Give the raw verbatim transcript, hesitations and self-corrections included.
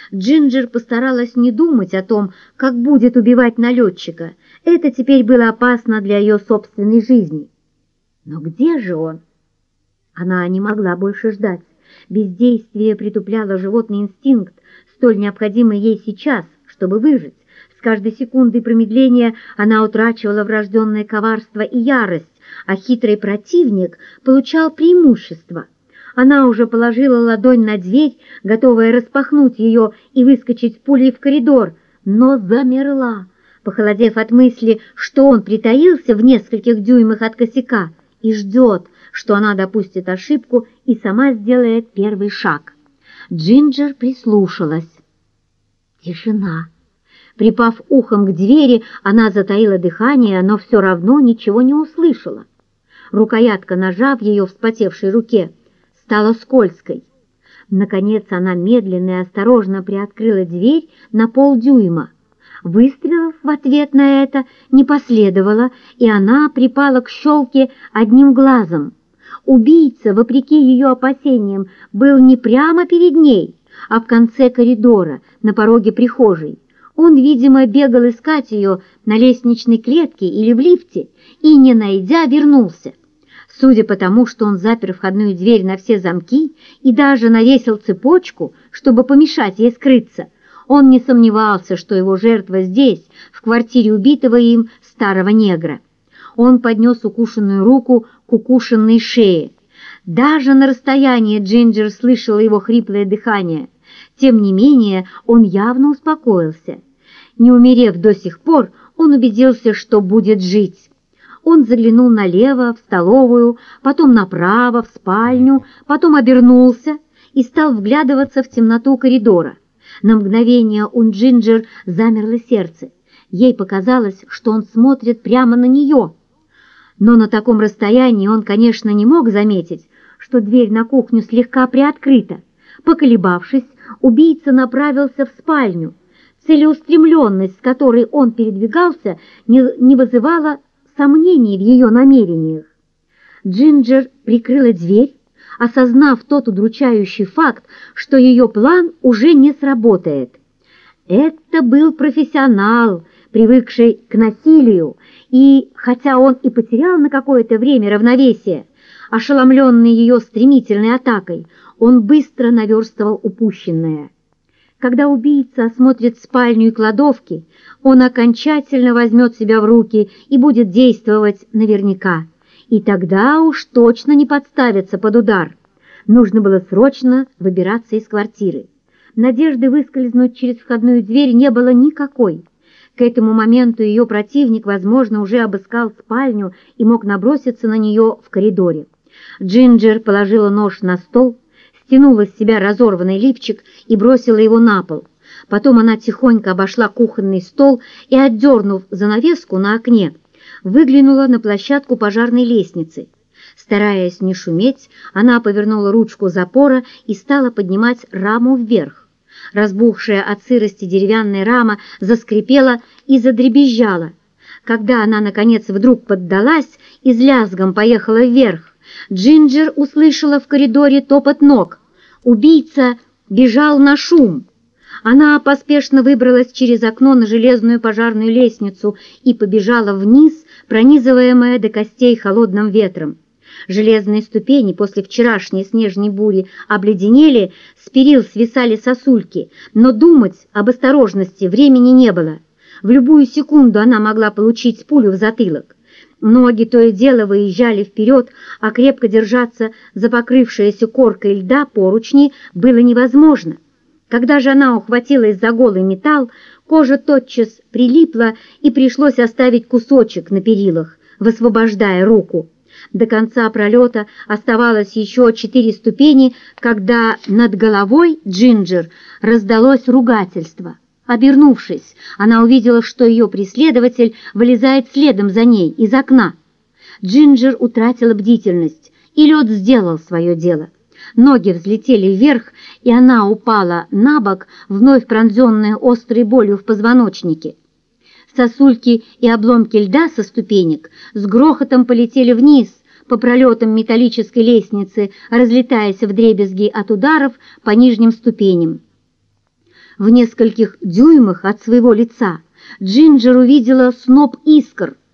Джинджер постаралась не думать о том, как будет убивать налетчика. Это теперь было опасно для ее собственной жизни. Но где же он? Она не могла больше ждать. Бездействие притупляло животный инстинкт, столь необходимый ей сейчас, чтобы выжить. С каждой секундой промедления она утрачивала врожденное коварство и ярость, а хитрый противник получал преимущество. Она уже положила ладонь на дверь, готовая распахнуть ее и выскочить пулей в коридор, но замерла, похолодев от мысли, что он притаился в нескольких дюймах от косяка и ждет, что она допустит ошибку и сама сделает первый шаг. Джинджер прислушалась. Тишина. Припав ухом к двери, она затаила дыхание, но все равно ничего не услышала. Рукоятка ножа в ее вспотевшей руке стала скользкой. Наконец она медленно и осторожно приоткрыла дверь на полдюйма. Выстрелов в ответ на это не последовало, и она припала к щелке одним глазом. Убийца, вопреки ее опасениям, был не прямо перед ней, а в конце коридора, на пороге прихожей. Он, видимо, бегал искать ее на лестничной клетке или в лифте и, не найдя, вернулся. Судя по тому, что он запер входную дверь на все замки и даже навесил цепочку, чтобы помешать ей скрыться, он не сомневался, что его жертва здесь, в квартире убитого им старого негра. Он поднес укушенную руку к укушенной шее. Даже на расстоянии Джинджер слышала его хриплое дыхание. Тем не менее, он явно успокоился. Не умерев до сих пор, он убедился, что будет жить. Он заглянул налево, в столовую, потом направо, в спальню, потом обернулся и стал вглядываться в темноту коридора. На мгновение у Джинджер замерло сердце. Ей показалось, что он смотрит прямо на нее. Но на таком расстоянии он, конечно, не мог заметить, что дверь на кухню слегка приоткрыта. Поколебавшись, убийца направился в спальню. Целеустремленность, с которой он передвигался, не, не вызывала сомнений в ее намерениях. Джинджер прикрыла дверь, осознав тот удручающий факт, что ее план уже не сработает. Это был профессионал, привыкший к насилию, и, хотя он и потерял на какое-то время равновесие, ошеломленный ее стремительной атакой, он быстро наверстывал упущенное. Когда убийца осмотрит спальню и кладовки, он окончательно возьмет себя в руки и будет действовать наверняка. И тогда уж точно не подставится под удар. Нужно было срочно выбираться из квартиры. Надежды выскользнуть через входную дверь не было никакой. К этому моменту ее противник, возможно, уже обыскал спальню и мог наброситься на нее в коридоре. Джинджер положила нож на стол, стянула с себя разорванный лифчик и бросила его на пол. Потом она тихонько обошла кухонный стол и, отдернув занавеску на окне, выглянула на площадку пожарной лестницы. Стараясь не шуметь, она повернула ручку запора и стала поднимать раму вверх. Разбухшая от сырости деревянная рама заскрипела и задребезжала. Когда она, наконец, вдруг поддалась и с лязгом поехала вверх, Джинджер услышала в коридоре топот ног. Убийца бежал на шум. Она поспешно выбралась через окно на железную пожарную лестницу и побежала вниз, пронизываемая до костей холодным ветром. Железные ступени после вчерашней снежной бури обледенели, с перил свисали сосульки, но думать об осторожности времени не было. В любую секунду она могла получить пулю в затылок. Ноги то и дело выезжали вперед, а крепко держаться за покрывшееся коркой льда поручни было невозможно. Когда же она ухватилась за голый металл, кожа тотчас прилипла, и пришлось оставить кусочек на перилах, высвобождая руку. До конца пролета оставалось еще четыре ступени, когда над головой Джинджер раздалось ругательство. Обернувшись, она увидела, что ее преследователь вылезает следом за ней из окна. Джинджер утратила бдительность, и лед сделал свое дело. Ноги взлетели вверх, и она упала на бок, вновь пронзенная острой болью в позвоночнике. Сосульки и обломки льда со ступенек с грохотом полетели вниз по пролетам металлической лестницы, разлетаясь вдребезги от ударов по нижним ступеням. В нескольких дюймах от своего лица Джинджер увидела сноп искр,